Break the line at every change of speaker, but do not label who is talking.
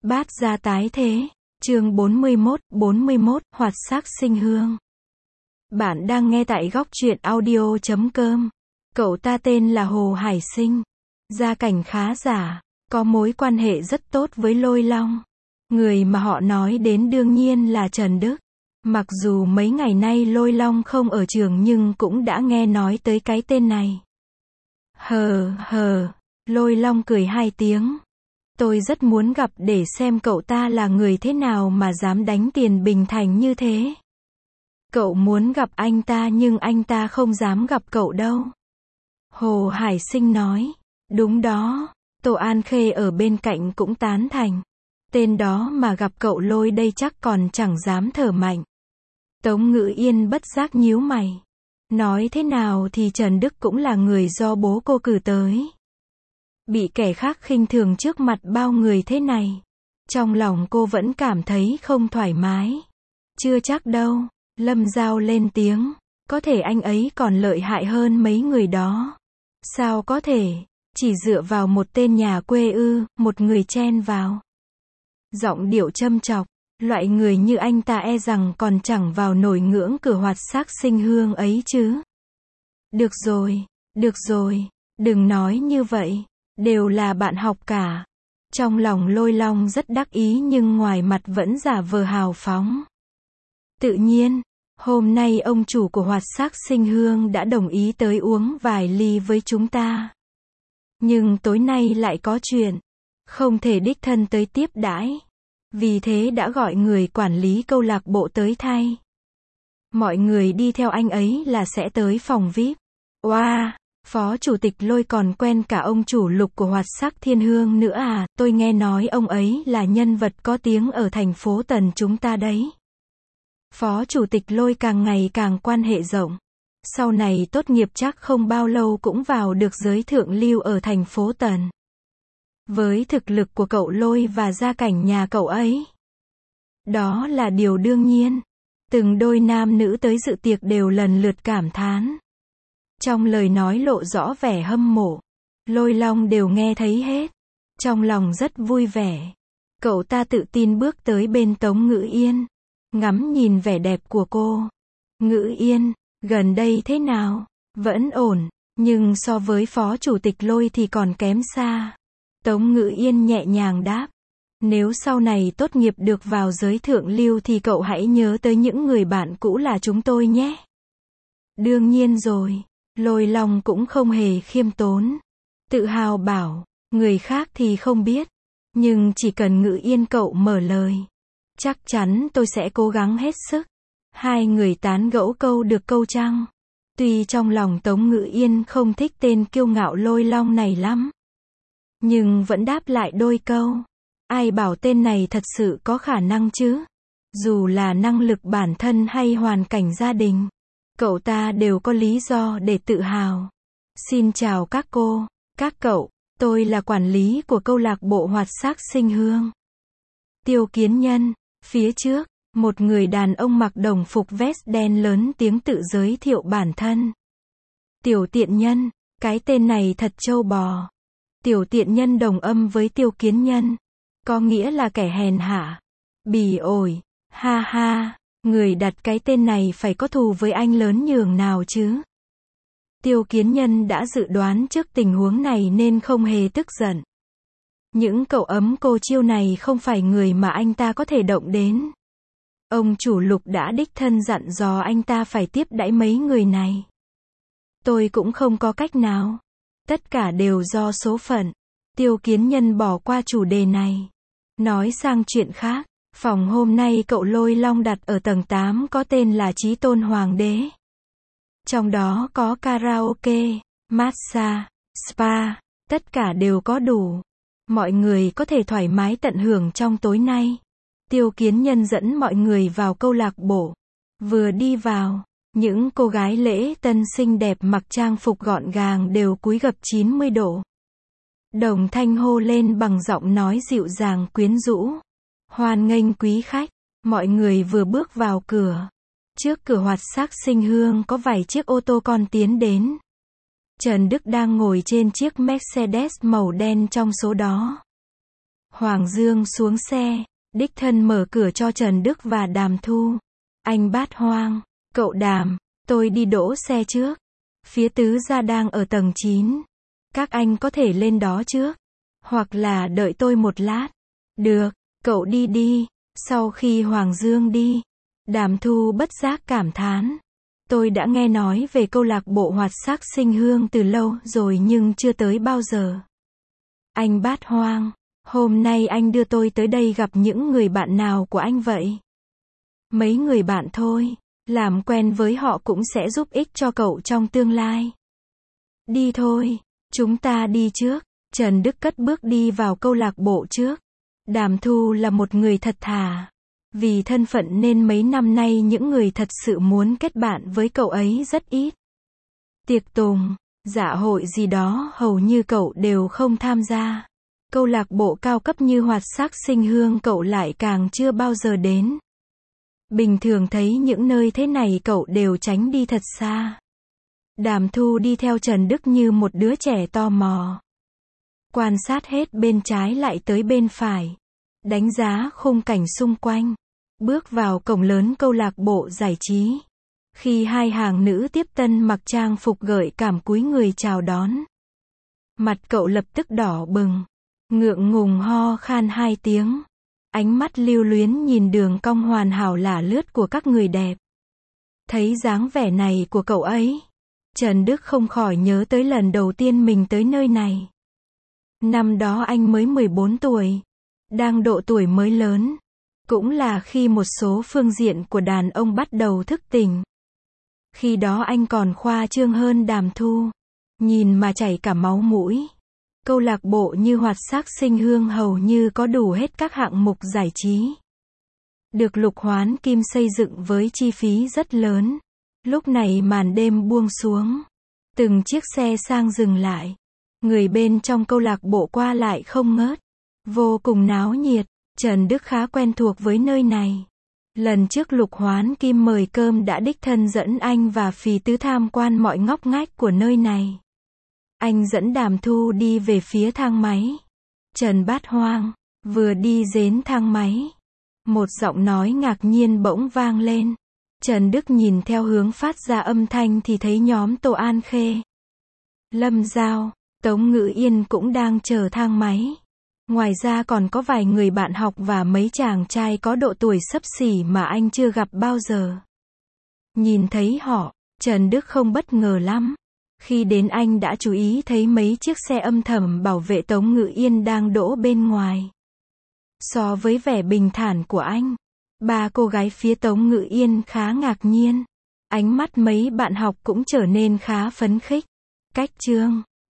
Bát gia tái thế. Chương 41, hoạt sắc sinh hương. Bạn đang nghe tại góc truyện audio.com. Cậu ta tên là Hồ Hải Sinh. Gia cảnh khá giả, có mối quan hệ rất tốt với Lôi Long. Người mà họ nói đến đương nhiên là Trần Đức. Mặc dù mấy ngày nay Lôi Long không ở trường nhưng cũng đã nghe nói tới cái tên này. Lôi Long cười hai tiếng. Tôi rất muốn gặp để xem cậu ta là người thế nào mà dám đánh tiền Bình Thành như thế. Cậu muốn gặp anh ta nhưng anh ta không dám gặp cậu đâu. Hồ Hải Sinh nói. Đúng đó, Tô An Khê ở bên cạnh cũng tán thành. Tên đó mà gặp cậu Lôi đây chắc còn chẳng dám thở mạnh. Tống Ngữ Yên bất giác nhíu mày. Nói thế nào thì Trần Đức cũng là người do bố cô cử tới. Bị kẻ khác khinh thường trước mặt bao người thế này. Trong lòng cô vẫn cảm thấy không thoải mái. Chưa chắc đâu, Lâm Giao lên tiếng. Có thể anh ấy còn lợi hại hơn mấy người đó. Sao có thể, chỉ dựa vào một tên nhà quê ư, một người chen vào. Giọng điệu châm chọc, loại người như anh ta e rằng còn chẳng vào nổi ngưỡng cửa hoạt sắc sinh hương ấy chứ. Được rồi, đừng nói như vậy. Đều là bạn học cả. Trong lòng Lôi Long rất đắc ý nhưng ngoài mặt vẫn giả vờ hào phóng. Tự nhiên, hôm nay ông chủ của hoạt sắc sinh hương đã đồng ý tới uống vài ly với chúng ta. Nhưng tối nay lại có chuyện. Không thể đích thân tới tiếp đãi. Vì thế đã gọi người quản lý câu lạc bộ tới thay. Mọi người đi theo anh ấy là sẽ tới phòng VIP. Wow! Phó chủ tịch Lôi còn quen cả ông chủ Lục của hoạt sắc thiên hương nữa à, tôi nghe nói ông ấy là nhân vật có tiếng ở thành phố Tần chúng ta đấy. Phó chủ tịch Lôi càng ngày càng quan hệ rộng. Sau này tốt nghiệp chắc không bao lâu cũng vào được giới thượng lưu ở thành phố Tần. Với thực lực của cậu Lôi và gia cảnh nhà cậu ấy. Đó là điều đương nhiên. Từng đôi nam nữ tới dự tiệc đều lần lượt cảm thán. Trong lời nói lộ rõ vẻ hâm mộ. Lôi Long đều nghe thấy hết. Trong lòng rất vui vẻ. Cậu ta tự tin bước tới bên Tống Ngữ Yên. Ngắm nhìn vẻ đẹp của cô. Ngữ Yên, gần đây thế nào? Vẫn ổn, nhưng so với phó chủ tịch Lôi thì còn kém xa. Tống Ngữ Yên nhẹ nhàng đáp. Nếu sau này tốt nghiệp được vào giới thượng lưu thì cậu hãy nhớ tới những người bạn cũ là chúng tôi nhé. Đương nhiên rồi. Lôi Long cũng không hề khiêm tốn. Tự hào bảo, người khác thì không biết. Nhưng chỉ cần Ngữ Yên cậu mở lời. Chắc chắn tôi sẽ cố gắng hết sức. Hai người tán gẫu câu được câu trăng. Tuy trong lòng Tống Ngữ Yên không thích tên kiêu ngạo Lôi Long này lắm. Nhưng vẫn đáp lại đôi câu. Ai bảo tên này thật sự có khả năng chứ? Dù là năng lực bản thân hay hoàn cảnh gia đình. Cậu ta đều có lý do để tự hào. Xin chào các cô, các cậu, tôi là quản lý của câu lạc bộ hoạt sắc sinh hương. Tiêu Kiến Nhân, phía trước, một người đàn ông mặc đồng phục vest đen lớn tiếng tự giới thiệu bản thân. Tiểu tiện nhân, cái tên này thật trâu bò. Tiểu tiện nhân đồng âm với Tiêu Kiến Nhân, có nghĩa là kẻ hèn hạ, bỉ ổi, ha ha. Người đặt cái tên này phải có thù với anh lớn nhường nào chứ. Tiêu Kiến Nhân đã dự đoán trước tình huống này nên không hề tức giận. Những cậu ấm cô chiêu này không phải người mà anh ta có thể động đến. Ông chủ Lục đã đích thân dặn dò anh ta phải tiếp đãi mấy người này. Tôi cũng không có cách nào. Tất cả đều do số phận. Tiêu Kiến Nhân bỏ qua chủ đề này. Nói sang chuyện khác. Phòng hôm nay cậu Lôi Long đặt ở tầng 8 có tên là Chí Tôn Hoàng đế. Trong đó có karaoke, massage, spa, tất cả đều có đủ. Mọi người có thể thoải mái tận hưởng trong tối nay. Tiêu Kiến Nhân dẫn mọi người vào câu lạc bộ. Vừa đi vào, những cô gái lễ tân xinh đẹp mặc trang phục gọn gàng đều cúi gập 90 độ. Đồng thanh hô lên bằng giọng nói dịu dàng quyến rũ. Hoan nghênh quý khách. Mọi người vừa bước vào cửa. Trước cửa hoạt sắc sinh hương có vài chiếc ô tô con tiến đến. Trần Đức đang ngồi trên chiếc Mercedes màu đen trong số đó. Hoàng Dương xuống xe, đích thân mở cửa cho Trần Đức và Đàm Thu. Anh Bát Hoang, cậu Đàm, tôi đi đỗ xe trước. Phía tứ gia đang ở tầng 9. Các anh có thể lên đó trước. Hoặc là đợi tôi một lát. Được, cậu đi đi. Sau khi Hoàng Dương đi, Đàm Thu bất giác cảm thán. Tôi đã nghe nói về câu lạc bộ hoạt sắc sinh hương từ lâu rồi nhưng chưa tới bao giờ. Anh Bát Hoang, hôm nay anh đưa tôi tới đây gặp những người bạn nào của anh vậy? Mấy người bạn thôi, làm quen với họ cũng sẽ giúp ích cho cậu trong tương lai. Đi thôi, chúng ta đi trước. Trần Đức cất bước đi vào câu lạc bộ trước. Đàm Thu là một người thật thà. Vì thân phận nên mấy năm nay những người thật sự muốn kết bạn với cậu ấy rất ít. Tiệc tùng, dạ hội gì đó hầu như cậu đều không tham gia. Câu lạc bộ cao cấp như hoạt sắc sinh hương cậu lại càng chưa bao giờ đến. Bình thường thấy những nơi thế này cậu đều tránh đi thật xa. Đàm Thu đi theo Trần Đức như một đứa trẻ tò mò. Quan sát hết bên trái lại tới bên phải. Đánh giá khung cảnh xung quanh. Bước vào cổng lớn câu lạc bộ giải trí. Khi hai hàng nữ tiếp tân mặc trang phục gợi cảm cúi người chào đón. Mặt cậu lập tức đỏ bừng. Ngượng ngùng ho khan 2 tiếng. Ánh mắt lưu luyến nhìn đường cong hoàn hảo lả lướt của các người đẹp. Thấy dáng vẻ này của cậu ấy, Trần Đức không khỏi nhớ tới lần đầu tiên mình tới nơi này. Năm đó anh mới 14 tuổi, đang độ tuổi mới lớn. Cũng là khi một số phương diện của đàn ông bắt đầu thức tỉnh. Khi đó anh còn khoa trương hơn Đàm Thu. Nhìn mà chảy cả máu mũi. Câu lạc bộ như hoạt sắc sinh hương hầu như có đủ hết các hạng mục giải trí. Được Lục Hoán Kim xây dựng với chi phí rất lớn. Lúc này màn đêm buông xuống. Từng chiếc xe sang dừng lại. Người bên trong câu lạc bộ qua lại không ngớt. Vô cùng náo nhiệt. Trần Đức khá quen thuộc với nơi này. Lần trước Lục Hoán Kim mời cơm đã đích thân dẫn anh và Phì Tứ tham quan mọi ngóc ngách của nơi này. Anh dẫn Đàm Thu đi về phía thang máy. Trần Bát Hoang, vừa đi đến thang máy. Một giọng nói ngạc nhiên bỗng vang lên. Trần Đức nhìn theo hướng phát ra âm thanh thì thấy nhóm Tô An Khê, Lâm Giao, Tống Ngữ Yên cũng đang chờ thang máy. Ngoài ra còn có vài người bạn học và mấy chàng trai có độ tuổi xấp xỉ mà anh chưa gặp bao giờ. Nhìn thấy họ, Trần Đức không bất ngờ lắm. Khi đến anh đã chú ý thấy mấy chiếc xe âm thầm bảo vệ Tống Ngữ Yên đang đỗ bên ngoài. So với vẻ bình thản của anh, ba cô gái phía Tống Ngữ Yên khá ngạc nhiên. Ánh mắt mấy bạn học cũng trở nên khá phấn khích. Cách chương